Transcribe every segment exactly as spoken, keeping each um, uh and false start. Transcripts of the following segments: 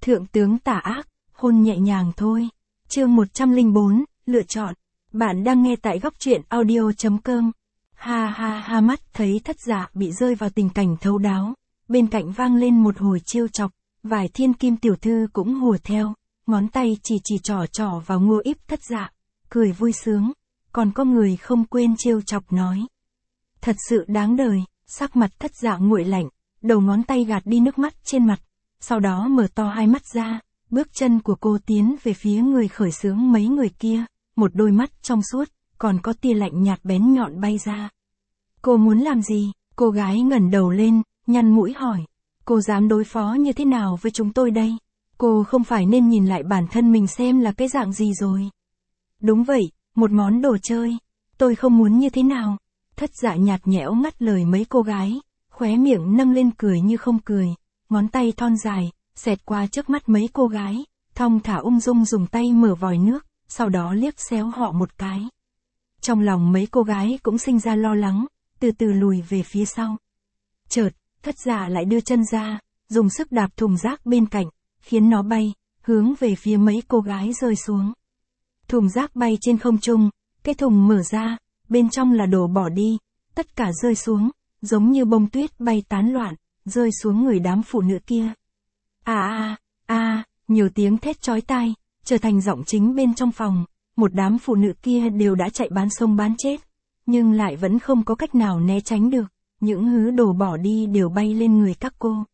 Thượng tướng tà ác, hôn nhẹ nhàng thôi. Chương một trăm lẻ bốn, lựa chọn. Bạn đang nghe tại góc truyện audio.com. Ha ha ha, mắt thấy Thất Dạ bị rơi vào tình cảnh thấu đáo. Bên cạnh vang lên một hồi trêu chọc, vài thiên kim tiểu thư cũng hùa theo, ngón tay chỉ chỉ trỏ trỏ vào Ngô Íp Thất Dạ, cười vui sướng. Còn có người không quên trêu chọc nói: thật sự đáng đời. Sắc mặt Thất Dạ nguội lạnh, đầu ngón tay gạt đi nước mắt trên mặt, sau đó mở to hai mắt ra, bước chân của cô tiến về phía người khởi xướng mấy người kia, một đôi mắt trong suốt, còn có tia lạnh nhạt bén nhọn bay ra. Cô muốn làm gì? Cô gái ngẩng đầu lên, nhăn mũi hỏi. Cô dám đối phó như thế nào với chúng tôi đây? Cô không phải nên nhìn lại bản thân mình xem là cái dạng gì rồi? Đúng vậy, một món đồ chơi. Tôi không muốn như thế nào. Thất Dạ nhạt nhẽo ngắt lời mấy cô gái, khóe miệng nâng lên cười như không cười, ngón tay thon dài, xẹt qua trước mắt mấy cô gái, thong thả ung dung dùng tay mở vòi nước, sau đó liếc xéo họ một cái. Trong lòng mấy cô gái cũng sinh ra lo lắng, từ từ lùi về phía sau. Chợt, Thất Dạ lại đưa chân ra, dùng sức đạp thùng rác bên cạnh, khiến nó bay, hướng về phía mấy cô gái rơi xuống. Thùng rác bay trên không trung, cái thùng mở ra, bên trong là đồ bỏ đi, tất cả rơi xuống, giống như bông tuyết bay tán loạn, rơi xuống người đám phụ nữ kia. À à, à, nhiều tiếng thét chói tai, trở thành giọng chính bên trong phòng, một đám phụ nữ kia đều đã chạy bán sông bán chết, nhưng lại vẫn không có cách nào né tránh được, những thứ đồ bỏ đi đều bay lên người các cô.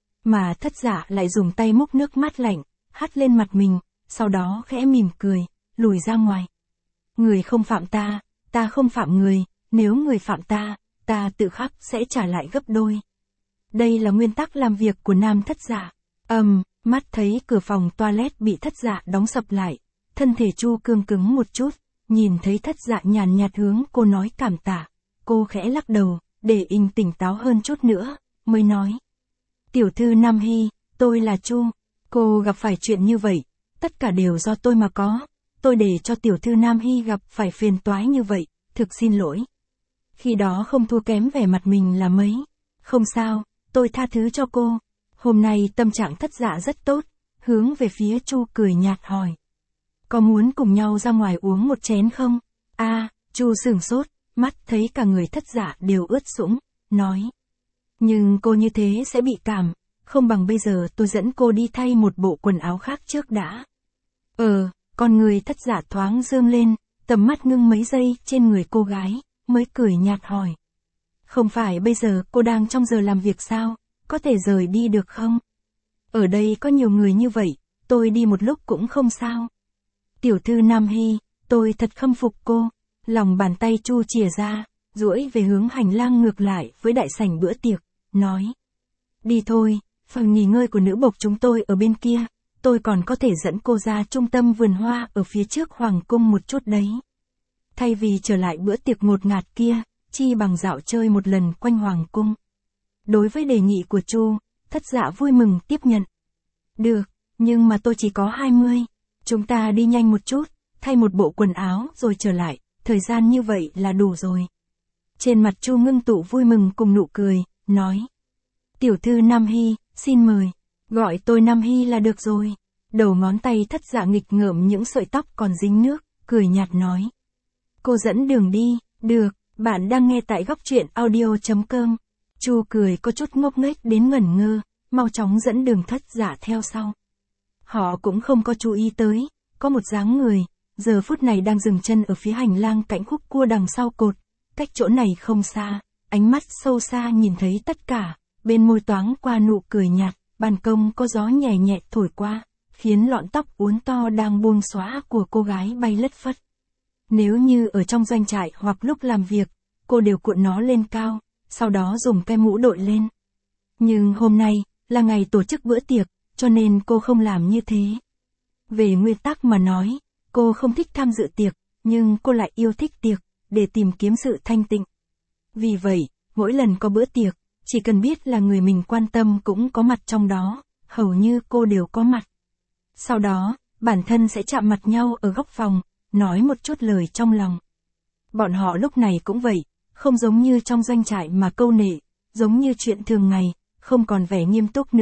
Mà Thất Dạ lại dùng tay múc nước mát lạnh, hắt lên mặt mình, sau đó khẽ mỉm cười, lùi ra ngoài. Người không phạm ta, ta không phạm người, nếu người phạm ta, ta tự khắc sẽ trả lại gấp đôi. Đây là nguyên tắc làm việc của nam Thất Dạ. Ầm, um, mắt thấy cửa phòng toilet bị Thất Dạ đóng sập lại, thân thể Chu cương cứng một chút, nhìn thấy Thất Dạ nhàn nhạt hướng cô nói cảm tạ, cô khẽ lắc đầu, để Inh tỉnh táo hơn chút nữa, mới nói: tiểu thư Nam Hy, tôi là Chu, cô gặp phải chuyện như vậy, tất cả đều do tôi mà có, tôi để cho tiểu thư Nam Hy gặp phải phiền toái như vậy, thực xin lỗi. Khi đó không thua kém vẻ mặt mình là mấy. Không sao, tôi tha thứ cho cô. Hôm nay tâm trạng Thất Dạ rất tốt, hướng về phía Chu cười nhạt hỏi: có muốn cùng nhau ra ngoài uống một chén không? A, à, Chu sửng sốt, mắt thấy cả người Thất Dạ đều ướt sũng, nói: nhưng cô như thế sẽ bị cảm, không bằng bây giờ tôi dẫn cô đi thay một bộ quần áo khác trước đã. Ờ, con người Thất Dạ thoáng dương lên, tầm mắt ngưng mấy giây trên người cô gái, mới cười nhạt hỏi: không phải bây giờ cô đang trong giờ làm việc sao, có thể rời đi được không? Ở đây có nhiều người như vậy, tôi đi một lúc cũng không sao. Tiểu thư Nam Hy, tôi thật khâm phục cô. Lòng bàn tay Chu chìa ra, duỗi về hướng hành lang ngược lại với đại sảnh bữa tiệc, nói: đi thôi, phòng nghỉ ngơi của nữ bộc chúng tôi ở bên kia, tôi còn có thể dẫn cô ra trung tâm vườn hoa ở phía trước hoàng cung một chút đấy. Thay vì trở lại bữa tiệc ngột ngạt kia, chi bằng dạo chơi một lần quanh hoàng cung. Đối với đề nghị của Chu, Thất Dạ vui mừng tiếp nhận. Được, nhưng mà tôi chỉ có hai mươi, chúng ta đi nhanh một chút, thay một bộ quần áo rồi trở lại, thời gian như vậy là đủ rồi. Trên mặt Chu ngưng tụ vui mừng cùng nụ cười, nói: tiểu thư Nam Hy, xin mời, gọi tôi Nam Hy là được rồi. Đầu ngón tay Thất Dạ nghịch ngợm những sợi tóc còn dính nước, cười nhạt nói: cô dẫn đường đi. Được, bạn đang nghe tại góc truyện audio.com. Chu cười có chút ngốc nghếch đến ngẩn ngơ, mau chóng dẫn đường Thất Dạ theo sau. Họ cũng không có chú ý tới, có một dáng người, giờ phút này đang dừng chân ở phía hành lang cạnh khúc cua đằng sau cột, cách chỗ này không xa, ánh mắt sâu xa nhìn thấy tất cả, bên môi toáng qua nụ cười nhạt, ban công có gió nhẹ nhẹ thổi qua, khiến lọn tóc uốn to đang buông xõa của cô gái bay lất phất. Nếu như ở trong doanh trại hoặc lúc làm việc, cô đều cuộn nó lên cao, sau đó dùng cái mũ đội lên. Nhưng hôm nay, là ngày tổ chức bữa tiệc, cho nên cô không làm như thế. Về nguyên tắc mà nói, cô không thích tham dự tiệc, nhưng cô lại yêu thích tiệc, để tìm kiếm sự thanh tịnh. Vì vậy, mỗi lần có bữa tiệc, chỉ cần biết là người mình quan tâm cũng có mặt trong đó, hầu như cô đều có mặt. Sau đó, bản thân sẽ chạm mặt nhau ở góc phòng, nói một chút lời trong lòng. Bọn họ lúc này cũng vậy, không giống như trong doanh trại mà câu nệ, giống như chuyện thường ngày, không còn vẻ nghiêm túc nữa,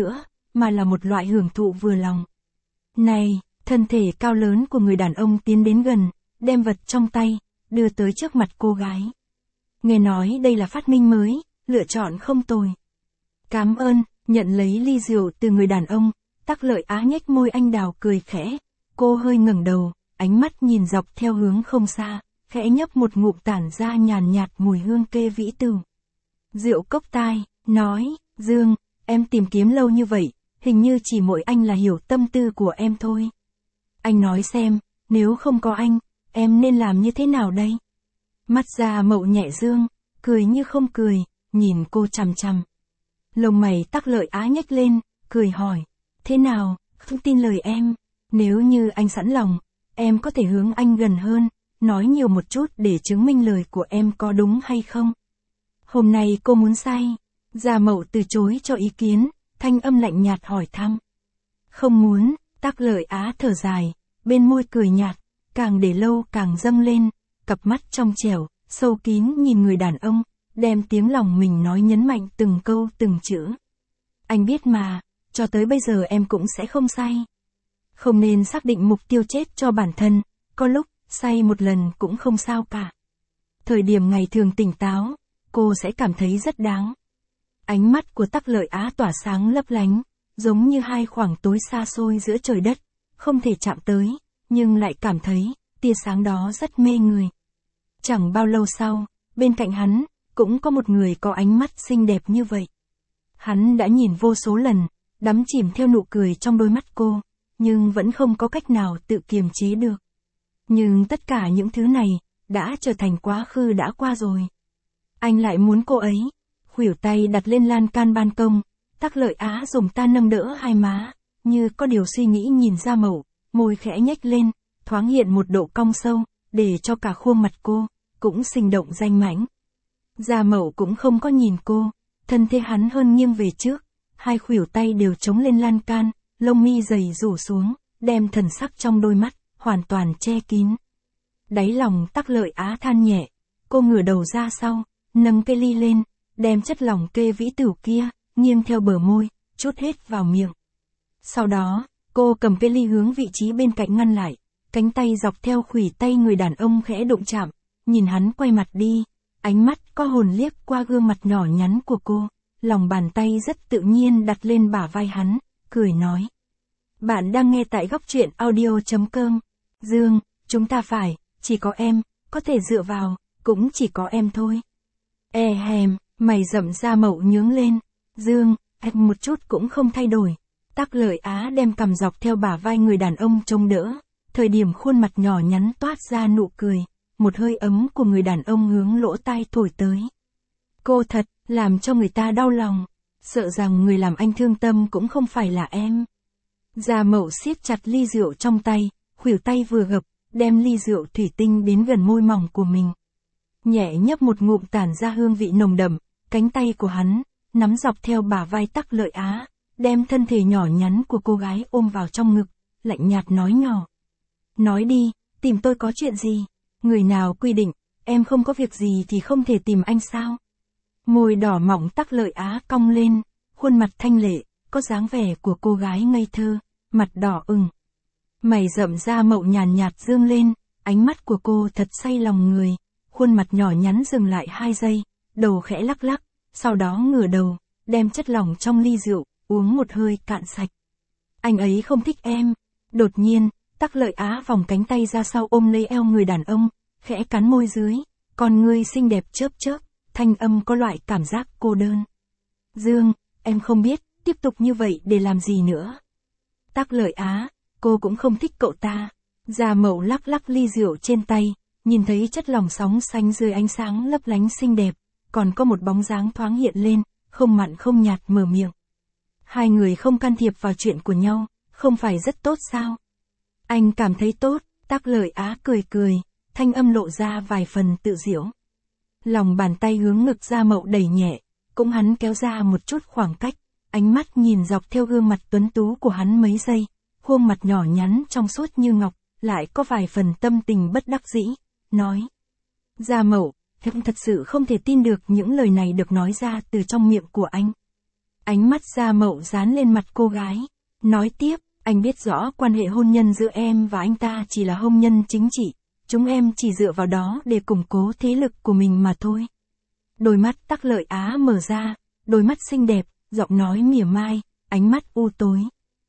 mà là một loại hưởng thụ vừa lòng. Này, thân thể cao lớn của người đàn ông tiến đến gần, đem vật trong tay, đưa tới trước mặt cô gái. Nghe nói đây là phát minh mới, lựa chọn không tồi. Cảm ơn, nhận lấy ly rượu từ người đàn ông, Tắc Lợi Á nhếch môi anh đào cười khẽ. Cô hơi ngẩng đầu, ánh mắt nhìn dọc theo hướng không xa, khẽ nhấp một ngụm tản ra nhàn nhạt mùi hương kê vĩ tử. Rượu cốc tai, nói, Dương, em tìm kiếm lâu như vậy, hình như chỉ mỗi anh là hiểu tâm tư của em thôi. Anh nói xem, nếu không có anh, em nên làm như thế nào đây? Mắt Gia Mậu nhẹ dương, cười như không cười, nhìn cô chằm chằm. Lông mày Tắc Lợi Á nhếch lên, cười hỏi, thế nào, không tin lời em? Nếu như anh sẵn lòng, em có thể hướng anh gần hơn, nói nhiều một chút để chứng minh lời của em có đúng hay không? Hôm nay cô muốn say. Gia Mậu từ chối cho ý kiến, thanh âm lạnh nhạt hỏi thăm. Không muốn, Tắc Lợi Á thở dài, bên môi cười nhạt, càng để lâu càng dâng lên, cặp mắt trong trẻo, sâu kín nhìn người đàn ông, đem tiếng lòng mình nói nhấn mạnh từng câu từng chữ. Anh biết mà, cho tới bây giờ em cũng sẽ không say. Không nên xác định mục tiêu chết cho bản thân, có lúc, say một lần cũng không sao cả. Thời điểm ngày thường tỉnh táo, cô sẽ cảm thấy rất đáng. Ánh mắt của Tắc Lợi Á tỏa sáng lấp lánh, giống như hai khoảng tối xa xôi giữa trời đất, không thể chạm tới, nhưng lại cảm thấy, tia sáng đó rất mê người. Chẳng bao lâu sau, bên cạnh hắn, cũng có một người có ánh mắt xinh đẹp như vậy. Hắn đã nhìn vô số lần, đắm chìm theo nụ cười trong đôi mắt cô, nhưng vẫn không có cách nào tự kiềm chế được. Nhưng tất cả những thứ này, đã trở thành quá khứ đã qua rồi. Anh lại muốn cô ấy. Khuỷu tay đặt lên lan can ban công, Tắc Lợi Á dùng ta nâng đỡ hai má, như có điều suy nghĩ nhìn Gia Mậu, môi khẽ nhếch lên, thoáng hiện một độ cong sâu, để cho cả khuôn mặt cô, cũng sinh động danh mãnh. Gia Mậu cũng không có nhìn cô, thân thể hắn hơn nghiêng về trước, hai khuỷu tay đều chống lên lan can, lông mi dày rủ xuống, đem thần sắc trong đôi mắt, hoàn toàn che kín. Đáy lòng Tắc Lợi Á than nhẹ, cô ngửa đầu ra sau, nâng cây ly lên, đem chất lỏng kê vĩ tử kia, nghiêng theo bờ môi, chút hết vào miệng. Sau đó, cô cầm cây ly hướng vị trí bên cạnh ngăn lại, cánh tay dọc theo khuỷu tay người đàn ông khẽ đụng chạm, nhìn hắn quay mặt đi, ánh mắt có hồn liếc qua gương mặt nhỏ nhắn của cô, lòng bàn tay rất tự nhiên đặt lên bả vai hắn, cười nói. Bạn đang nghe tại góc truyện audio chấm com. Dương, chúng ta phải, chỉ có em, có thể dựa vào, cũng chỉ có em thôi. E hèm. Mày rậm Gia Mậu nhướng lên. Dương, em một chút cũng không thay đổi. Tắc Lợi Á đem cằm dọc theo bả vai người đàn ông trông đỡ. Thời điểm khuôn mặt nhỏ nhắn toát ra nụ cười. Một hơi ấm của người đàn ông hướng lỗ tai thổi tới. Cô thật, làm cho người ta đau lòng. Sợ rằng người làm anh thương tâm cũng không phải là em. Gia Mậu siết chặt ly rượu trong tay, khuỷu tay vừa gập, đem ly rượu thủy tinh đến gần môi mỏng của mình. Nhẹ nhấp một ngụm tản ra hương vị nồng đậm. Cánh tay của hắn, nắm dọc theo bả vai Tắc Lợi Á, đem thân thể nhỏ nhắn của cô gái ôm vào trong ngực, lạnh nhạt nói nhỏ. Nói đi, tìm tôi có chuyện gì? Người nào quy định, em không có việc gì thì không thể tìm anh sao? Môi đỏ mỏng Tắc Lợi Á cong lên, khuôn mặt thanh lệ, có dáng vẻ của cô gái ngây thơ, mặt đỏ ửng. Mày rậm Gia Mậu nhàn nhạt dương lên, ánh mắt của cô thật say lòng người, khuôn mặt nhỏ nhắn dừng lại hai giây. Đầu khẽ lắc lắc, sau đó ngửa đầu, đem chất lỏng trong ly rượu, uống một hơi cạn sạch. Anh ấy không thích em. Đột nhiên, Tắc Lợi Á vòng cánh tay ra sau ôm lấy eo người đàn ông, khẽ cắn môi dưới, con ngươi xinh đẹp chớp chớp, thanh âm có loại cảm giác cô đơn. Dương, em không biết, tiếp tục như vậy để làm gì nữa. Tắc Lợi Á, cô cũng không thích cậu ta. Gia Mậu lắc lắc ly rượu trên tay, nhìn thấy chất lỏng sóng xanh dưới ánh sáng lấp lánh xinh đẹp. Còn có một bóng dáng thoáng hiện lên, không mặn không nhạt mở miệng. Hai người không can thiệp vào chuyện của nhau, không phải rất tốt sao? Anh cảm thấy tốt, Tắc Lợi Á cười cười, thanh âm lộ ra vài phần tự giễu. Lòng bàn tay hướng ngực Gia Mậu đẩy nhẹ, cũng hắn kéo ra một chút khoảng cách, ánh mắt nhìn dọc theo gương mặt tuấn tú của hắn mấy giây, khuôn mặt nhỏ nhắn trong suốt như ngọc, lại có vài phần tâm tình bất đắc dĩ, nói. Gia Mậu, em thật sự không thể tin được những lời này được nói ra từ trong miệng của anh. Ánh mắt Gia Mậu dán lên mặt cô gái. Nói tiếp, anh biết rõ quan hệ hôn nhân giữa em và anh ta chỉ là hôn nhân chính trị. Chúng em chỉ dựa vào đó để củng cố thế lực của mình mà thôi. Đôi mắt Tắc Lợi Á mở ra, đôi mắt xinh đẹp, giọng nói mỉa mai, ánh mắt u tối.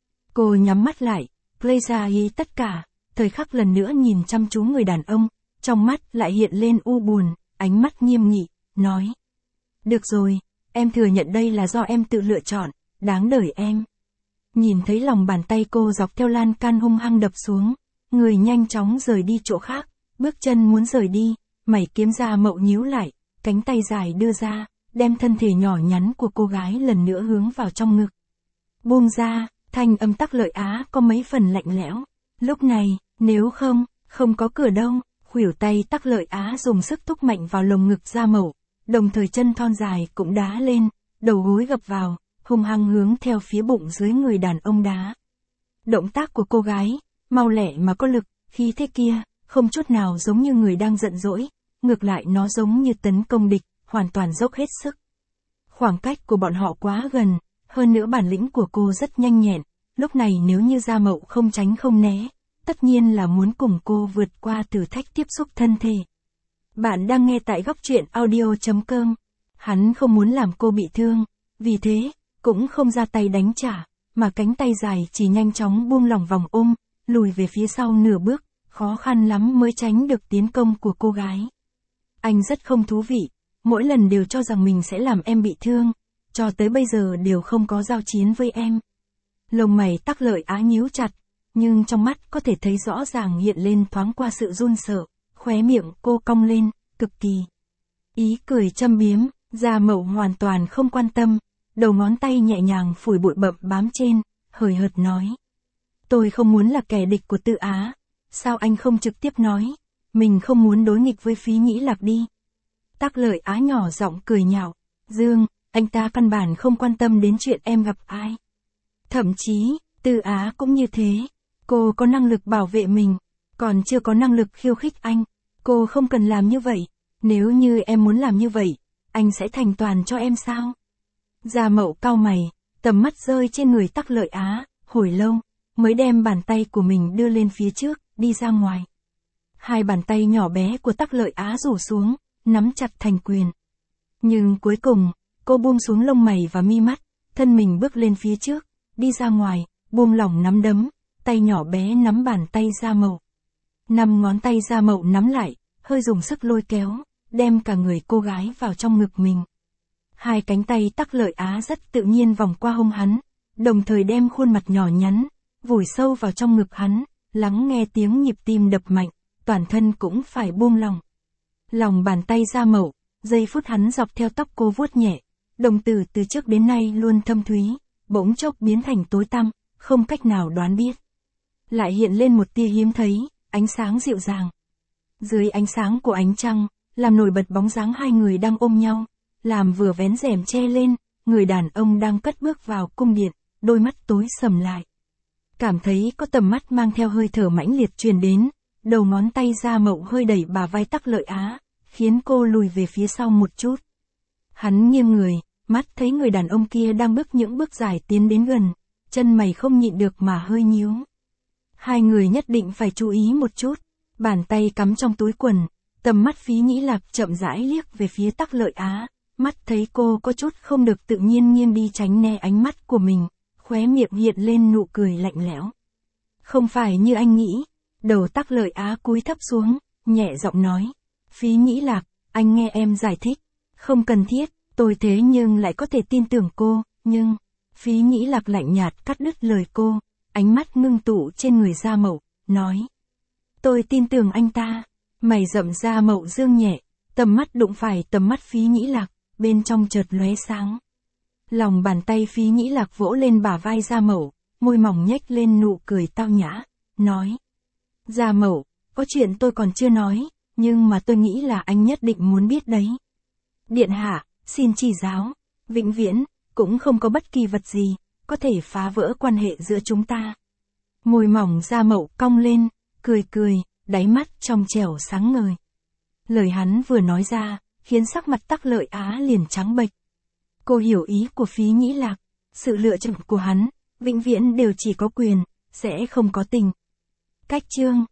Cô nhắm mắt lại, play ra ý tất cả, thời khắc lần nữa nhìn chăm chú người đàn ông, trong mắt lại hiện lên u buồn, ánh mắt nghiêm nghị, nói. Được rồi, em thừa nhận đây là do em tự lựa chọn, đáng đời em. Nhìn thấy lòng bàn tay cô dọc theo lan can hung hăng đập xuống, người nhanh chóng rời đi chỗ khác, bước chân muốn rời đi, mày kiếm Gia Mậu nhíu lại, cánh tay dài đưa ra, đem thân thể nhỏ nhắn của cô gái lần nữa hướng vào trong ngực. Buông ra, thanh âm Tắc Lợi Á có mấy phần lạnh lẽo. Lúc này, nếu không, không có cửa đâu, khuỷu tay Tắc Lợi Á dùng sức thúc mạnh vào lồng ngực Gia Mậu, đồng thời chân thon dài cũng đá lên, đầu gối gập vào, hung hăng hướng theo phía bụng dưới người đàn ông đá. Động tác của cô gái, mau lẹ mà có lực, khí thế kia, không chút nào giống như người đang giận dỗi, ngược lại nó giống như tấn công địch, hoàn toàn dốc hết sức. Khoảng cách của bọn họ quá gần, hơn nữa bản lĩnh của cô rất nhanh nhẹn, lúc này nếu như Gia Mậu không tránh không né, tất nhiên là muốn cùng cô vượt qua thử thách tiếp xúc thân thể. Bạn đang nghe tại góc truyện audio chấm com. Hắn không muốn làm cô bị thương, vì thế, cũng không ra tay đánh trả, mà cánh tay dài chỉ nhanh chóng buông lỏng vòng ôm, lùi về phía sau nửa bước, khó khăn lắm mới tránh được tiến công của cô gái. Anh rất không thú vị, mỗi lần đều cho rằng mình sẽ làm em bị thương, cho tới bây giờ đều không có giao chiến với em. Lông mày Tắc Lợi Á nhíu chặt, nhưng trong mắt có thể thấy rõ ràng hiện lên thoáng qua sự run sợ, khóe miệng cô cong lên, cực kỳ. Ý cười châm biếm, Gia Mậu hoàn toàn không quan tâm, đầu ngón tay nhẹ nhàng phủi bụi bặm bám trên, hời hợt nói. Tôi không muốn là kẻ địch của Tư Á, sao anh không trực tiếp nói, mình không muốn đối nghịch với Phí Nhĩ Lạc đi. Tắc Lợi Á nhỏ giọng cười nhạo, Dương, anh ta căn bản không quan tâm đến chuyện em gặp ai. Thậm chí, Tư Á cũng như thế, cô có năng lực bảo vệ mình, còn chưa có năng lực khiêu khích anh, cô không cần làm như vậy, nếu như em muốn làm như vậy, anh sẽ thành toàn cho em sao? Gia Mậu cau mày, tầm mắt rơi trên người Tắc Lợi Á, hồi lâu, mới đem bàn tay của mình đưa lên phía trước, đi ra ngoài. Hai bàn tay nhỏ bé của Tắc Lợi Á rủ xuống, nắm chặt thành quyền. Nhưng cuối cùng, cô buông xuống lông mày và mi mắt, thân mình bước lên phía trước, đi ra ngoài, buông lỏng nắm đấm, tay nhỏ bé nắm bàn tay Gia Mậu. Năm ngón tay Gia Mậu nắm lại, hơi dùng sức lôi kéo, đem cả người cô gái vào trong ngực mình. Hai cánh tay Tắc Lợi Á rất tự nhiên vòng qua hông hắn, đồng thời đem khuôn mặt nhỏ nhắn, vùi sâu vào trong ngực hắn, lắng nghe tiếng nhịp tim đập mạnh, toàn thân cũng phải buông lỏng. Lòng bàn tay Gia Mậu, giây phút hắn dọc theo tóc cô vuốt nhẹ, đồng tử từ trước đến nay luôn thâm thúy, bỗng chốc biến thành tối tăm, không cách nào đoán biết. Lại hiện lên một tia hiếm thấy, ánh sáng dịu dàng. Dưới ánh sáng của ánh trăng, làm nổi bật bóng dáng hai người đang ôm nhau, làm vừa vén rèm che lên, người đàn ông đang cất bước vào cung điện, đôi mắt tối sầm lại. Cảm thấy có tầm mắt mang theo hơi thở mãnh liệt truyền đến, đầu ngón tay Gia Mậu hơi đẩy bà vai Tắc Lợi Á, khiến cô lùi về phía sau một chút. Hắn nghiêng người, mắt thấy người đàn ông kia đang bước những bước dài tiến đến gần, chân mày không nhịn được mà hơi nhíu. Hai người nhất định phải chú ý một chút, bàn tay cắm trong túi quần, tầm mắt Phí Nhĩ Lạc chậm rãi liếc về phía Tắc Lợi Á, mắt thấy cô có chút không được tự nhiên nghiêng đi tránh né ánh mắt của mình, khóe miệng hiện lên nụ cười lạnh lẽo. Không phải như anh nghĩ, đầu Tắc Lợi Á cúi thấp xuống, nhẹ giọng nói, Phí Nhĩ Lạc, anh nghe em giải thích, không cần thiết, tôi thế nhưng lại có thể tin tưởng cô, nhưng, Phí Nhĩ Lạc lạnh nhạt cắt đứt lời cô, ánh mắt ngưng tụ trên người Gia Mậu, nói. Tôi tin tưởng anh ta, mày rậm Gia Mậu dương nhẹ, tầm mắt đụng phải tầm mắt Phí Nhĩ Lạc, bên trong chợt lóe sáng. Lòng bàn tay Phí Nhĩ Lạc vỗ lên bả vai Gia Mậu, môi mỏng nhếch lên nụ cười tao nhã, nói. Gia Mậu, có chuyện tôi còn chưa nói, nhưng mà tôi nghĩ là anh nhất định muốn biết đấy. Điện hạ, xin chỉ giáo, vĩnh viễn, cũng không có bất kỳ vật gì, có thể phá vỡ quan hệ giữa chúng ta. Môi mỏng Gia Mậu cong lên, cười cười, đáy mắt trong trẻo sáng ngời. Lời hắn vừa nói ra, khiến sắc mặt Tắc Lợi Á liền trắng bệch. Cô hiểu ý của Phí Nhĩ Lạc, Sự lựa chọn của hắn, vĩnh viễn đều chỉ có quyền, sẽ không có tình. Cách chương